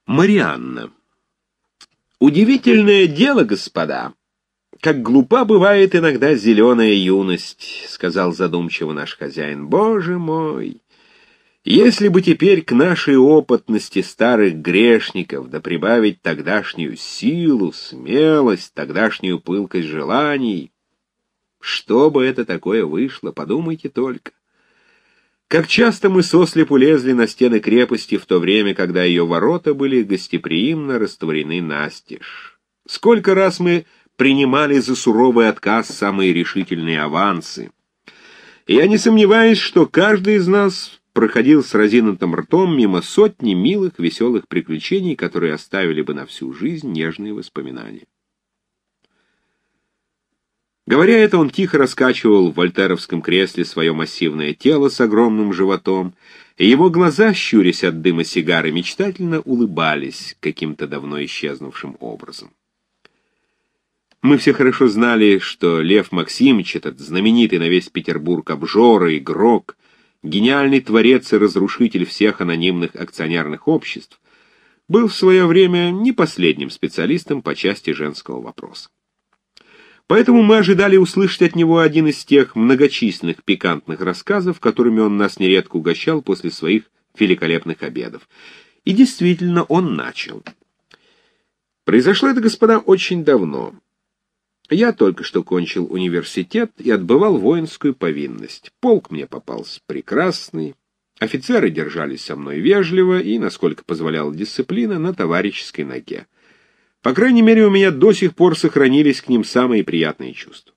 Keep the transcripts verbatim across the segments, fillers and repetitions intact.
Марианна. Удивительное дело, господа, как глупа бывает иногда зеленая юность, сказал задумчиво наш хозяин. Боже мой! Если бы теперь к нашей опытности старых грешников да прибавить тогдашнюю силу, смелость, тогдашнюю пылкость желаний, что бы это такое вышло, подумайте только. Как часто мы сослепу лезли на стены крепости в то время, когда ее ворота были гостеприимно растворены настежь. Сколько раз мы принимали за суровый отказ самые решительные авансы. И я не сомневаюсь, что каждый из нас проходил с разинутым ртом мимо сотни милых, веселых приключений, которые оставили бы на всю жизнь нежные воспоминания. Говоря это, он тихо раскачивал в вольтеровском кресле свое массивное тело с огромным животом, и его глаза, щурясь от дыма сигары, мечтательно улыбались каким-то давно исчезнувшим образом. Мы все хорошо знали, что Лев Максимович, этот знаменитый на весь Петербург обжора, игрок, гениальный творец и разрушитель всех анонимных акционерных обществ, был в свое время не последним специалистом по части женского вопроса. Поэтому мы ожидали услышать от него один из тех многочисленных пикантных рассказов, которыми он нас нередко угощал после своих великолепных обедов. И действительно, он начал. Произошло это, господа, очень давно. Я только что кончил университет и отбывал воинскую повинность. Полк мне попался прекрасный, офицеры держались со мной вежливо и, насколько позволяла дисциплина, на товарищеской ноге. По крайней мере, у меня до сих пор сохранились к ним самые приятные чувства.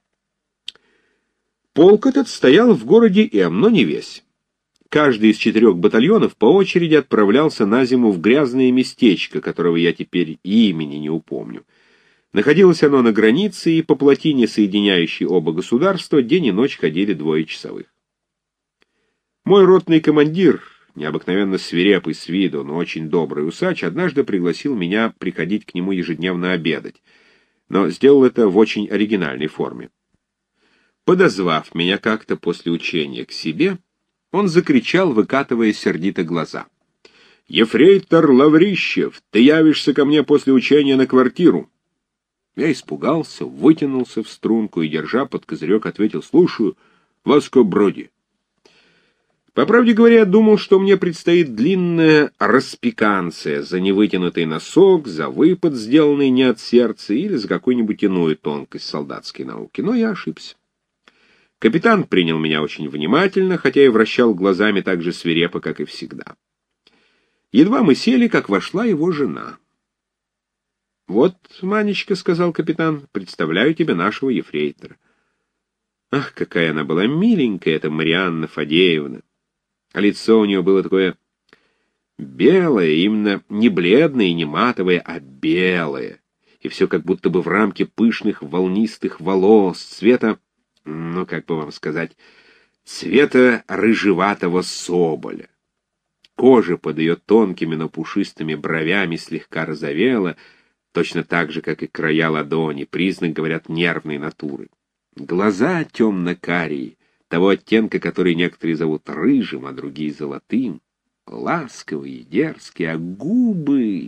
Полк этот стоял в городе М, но не весь. Каждый из четырех батальонов по очереди отправлялся на зиму в грязное местечко, которого я теперь и имени не упомню. Находилось оно на границе, и по плотине, соединяющей оба государства, день и ночь ходили двое часовых. Мой ротный командир, необыкновенно свирепый с виду, но очень добрый усач, однажды пригласил меня приходить к нему ежедневно обедать, но сделал это в очень оригинальной форме. Подозвав меня как-то после учения к себе, он закричал, выкатывая сердито глаза: «Ефрейтор Лаврищев, ты явишься ко мне после учения на квартиру!» Я испугался, вытянулся в струнку и, держа под козырек, ответил: «Слушаю, Васко Броди». По правде говоря, я думал, что мне предстоит длинная распиканция за невытянутый носок, за выпад, сделанный не от сердца, или за какую-нибудь иную тонкость солдатской науки. Но я ошибся. Капитан принял меня очень внимательно, хотя и вращал глазами так же свирепо, как и всегда. Едва мы сели, как вошла его жена. «Вот, Манечка, — сказал капитан, — представляю тебе нашего ефрейтора». Ах, какая она была миленькая, эта Марианна Фадеевна! А лицо у нее было такое белое, именно не бледное и не матовое, а белое, и все как будто бы в рамке пышных волнистых волос, цвета, ну, как бы вам сказать, цвета рыжеватого соболя. Кожа под ее тонкими, но пушистыми бровями слегка розовела, точно так же, как и края ладони, признак, говорят, нервной натуры. Глаза темно-карие, того оттенка, который некоторые зовут рыжим, а другие золотым, ласковые, дерзкие, а губы...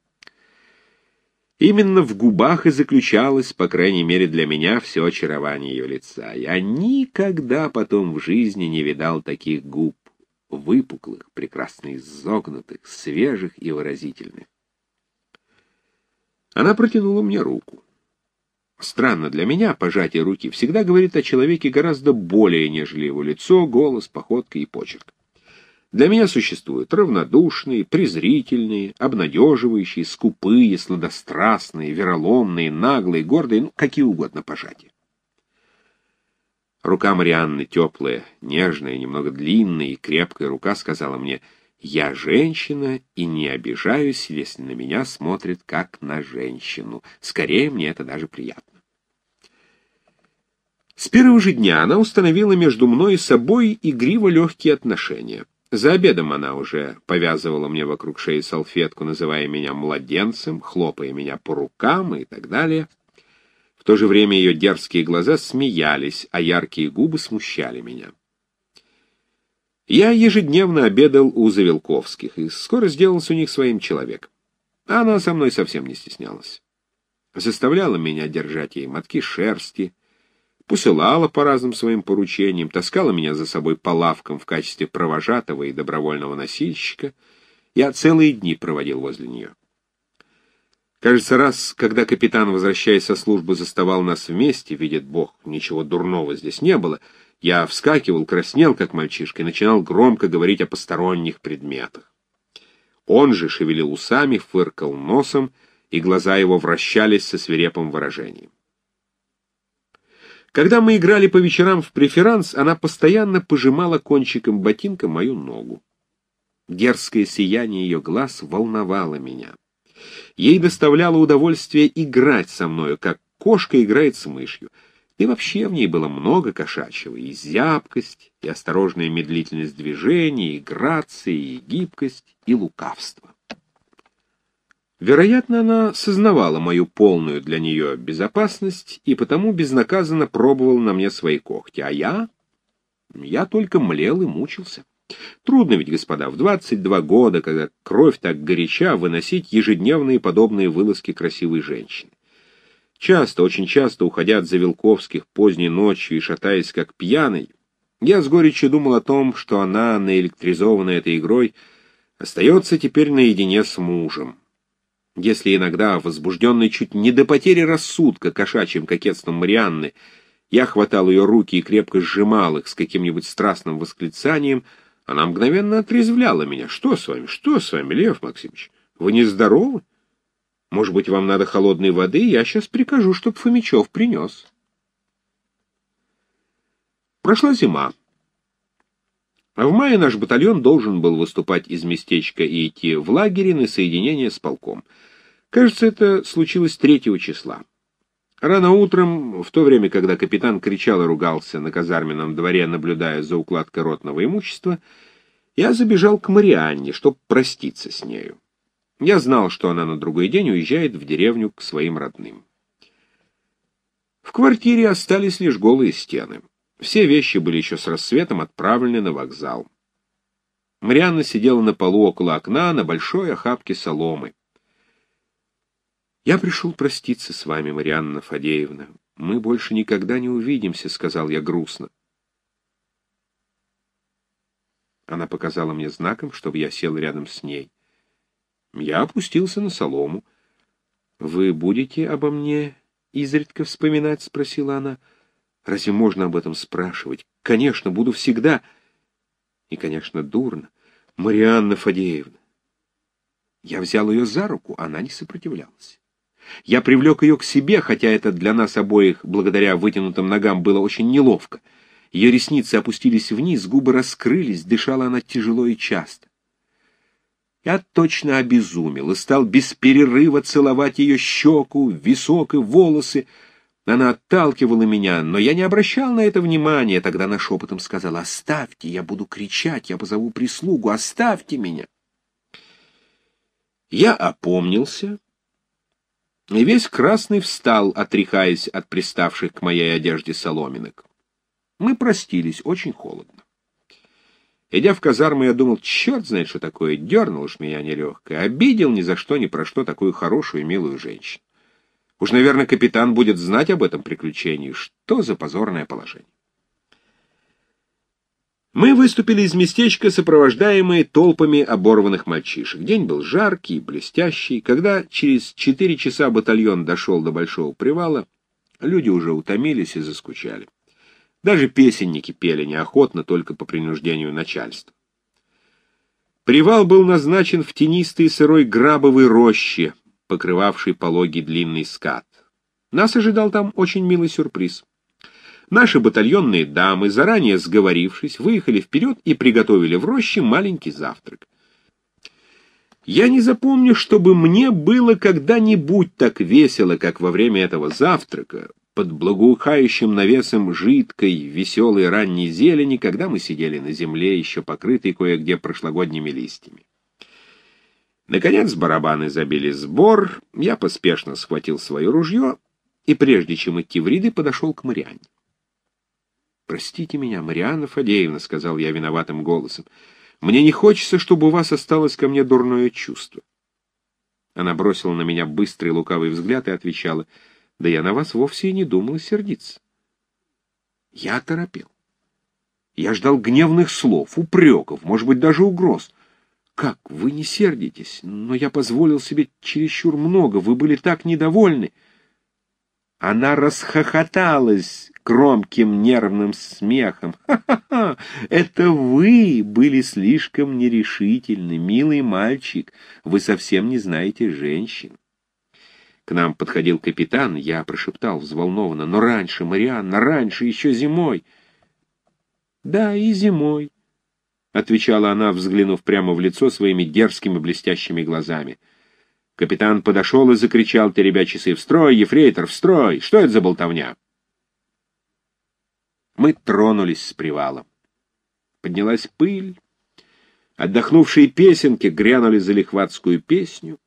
Именно в губах и заключалось, по крайней мере для меня, все очарование ее лица. Я никогда потом в жизни не видал таких губ, выпуклых, прекрасно изогнутых, свежих и выразительных. Она протянула мне руку. Странно для меня, пожатие руки всегда говорит о человеке гораздо более, нежели его лицо, голос, походка и почерк. Для меня существуют равнодушные, презрительные, обнадеживающие, скупые, сладострастные, вероломные, наглые, гордые, ну, какие угодно пожатия. Рука Марианны теплая, нежная, немного длинная и крепкая рука сказала мне: «Я женщина и не обижаюсь, если на меня смотрят как на женщину. Скорее, мне это даже приятно». С первого же дня она установила между мной и собой игриво легкие отношения. За обедом она уже повязывала мне вокруг шеи салфетку, называя меня младенцем, хлопая меня по рукам и так далее. В то же время ее дерзкие глаза смеялись, а яркие губы смущали меня. Я ежедневно обедал у Завелковских и скоро сделался у них своим человеком. А она со мной совсем не стеснялась. Заставляла меня держать ей мотки шерсти, посылала по разным своим поручениям, таскала меня за собой по лавкам в качестве провожатого и добровольного носильщика. Я целые дни проводил возле нее. Кажется, раз, когда капитан, возвращаясь со службы, заставал нас вместе, видит Бог, ничего дурного здесь не было, я вскакивал, краснел, как мальчишка, и начинал громко говорить о посторонних предметах. Он же шевелил усами, фыркал носом, и глаза его вращались со свирепым выражением. Когда мы играли по вечерам в преферанс, она постоянно пожимала кончиком ботинка мою ногу. Дерзкое сияние ее глаз волновало меня. Ей доставляло удовольствие играть со мною, как кошка играет с мышью. И вообще в ней было много кошачьего, и зябкость, и осторожная медлительность движений, и грация, и гибкость, и лукавство. Вероятно, она сознавала мою полную для нее безопасность и потому безнаказанно пробовала на мне свои когти, а я... я только млел и мучился. Трудно ведь, господа, в двадцать два года, когда кровь так горяча, выносить ежедневные подобные вылазки красивой женщины. Часто, очень часто, уходя от Завилковских поздней ночью и шатаясь как пьяный, я с горечью думал о том, что она, наэлектризованная этой игрой, остается теперь наедине с мужем. Если иногда, возбужденный чуть не до потери рассудка кошачьим кокетством Марианны, я хватал ее руки и крепко сжимал их с каким-нибудь страстным восклицанием, она мгновенно отрезвляла меня. «Что с вами? Что с вами, Лев Максимович? Вы нездоровы? Может быть, вам надо холодной воды? Я сейчас прикажу, чтоб Фомичев принес». Прошла зима. А в мае наш батальон должен был выступать из местечка и идти в лагере на соединение с полком. Кажется, это случилось третьего числа. Рано утром, в то время, когда капитан кричал и ругался на казарменном дворе, наблюдая за укладкой ротного имущества, я забежал к Марианне, чтобы проститься с нею. Я знал, что она на другой день уезжает в деревню к своим родным. В квартире остались лишь голые стены. Все вещи были еще с рассветом отправлены на вокзал. Марианна сидела на полу около окна на большой охапке соломы. «Я пришел проститься с вами, Марианна Фадеевна. Мы больше никогда не увидимся», — сказал я грустно. Она показала мне знаком, чтобы я сел рядом с ней. Я опустился на солому. «Вы будете обо мне изредка вспоминать?» — спросила она. «Разве можно об этом спрашивать? Конечно, буду всегда». И, конечно, дурно. «Марианна Фадеевна». Я взял ее за руку, она не сопротивлялась. Я привлек ее к себе, хотя это для нас обоих, благодаря вытянутым ногам, было очень неловко. Ее ресницы опустились вниз, губы раскрылись, дышала она тяжело и часто. Я точно обезумел и стал без перерыва целовать ее щеку, висок и волосы. Она отталкивала меня, но я не обращал на это внимания. Тогда она шепотом сказала: «Оставьте, я буду кричать, я позову прислугу, оставьте меня». Я опомнился, и весь красный встал, отряхаясь от приставших к моей одежде соломинок. Мы простились, очень холодно. Идя в казарму, я думал, черт знает, что такое, дернул ж меня нелегко, обидел ни за что, ни про что такую хорошую и милую женщину. Уж, наверное, капитан будет знать об этом приключении. Что за позорное положение? Мы выступили из местечка, сопровождаемые толпами оборванных мальчишек. День был жаркий, блестящий. Когда через четыре часа батальон дошел до Большого привала, люди уже утомились и заскучали. Даже песенники пели неохотно, только по принуждению начальства. Привал был назначен в тенистой сырой грабовой роще, покрывавшей пологий длинный скат. Нас ожидал там очень милый сюрприз. Наши батальонные дамы, заранее сговорившись, выехали вперед и приготовили в роще маленький завтрак. Я не запомню, чтобы мне было когда-нибудь так весело, как во время этого завтрака, под благоухающим навесом жидкой, веселой ранней зелени, когда мы сидели на земле, еще покрытой кое-где прошлогодними листьями. Наконец барабаны забили сбор, я поспешно схватил свое ружье и, прежде чем идти в ряды, подошел к Марианне. «Простите меня, Марианна Фадеевна», — сказал я виноватым голосом, — «мне не хочется, чтобы у вас осталось ко мне дурное чувство». Она бросила на меня быстрый лукавый взгляд и отвечала: «Да я на вас вовсе и не думала сердиться». Я оторопел. Я ждал гневных слов, упреков, может быть, даже угроз. «Как, вы не сердитесь? Но я позволил себе чересчур много, вы были так недовольны». Она расхохоталась громким нервным смехом. «Ха-ха-ха! Это вы были слишком нерешительны, милый мальчик, вы совсем не знаете женщин». К нам подходил капитан, я прошептал взволнованно: «Но раньше, Марианна, раньше, еще зимой». «Да, и зимой», — отвечала она, взглянув прямо в лицо своими дерзкими блестящими глазами. Капитан подошел и закричал, теребя часы: «В строй, ефрейтор, в строй! Что это за болтовня?» Мы тронулись с привала. Поднялась пыль, отдохнувшие песенки грянули залихватскую песню.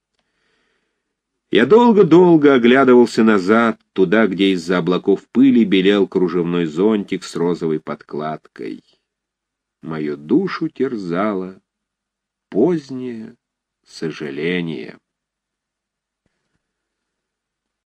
Я долго-долго оглядывался назад, туда, где из-за облаков пыли белел кружевной зонтик с розовой подкладкой. Мою душу терзало позднее сожаление.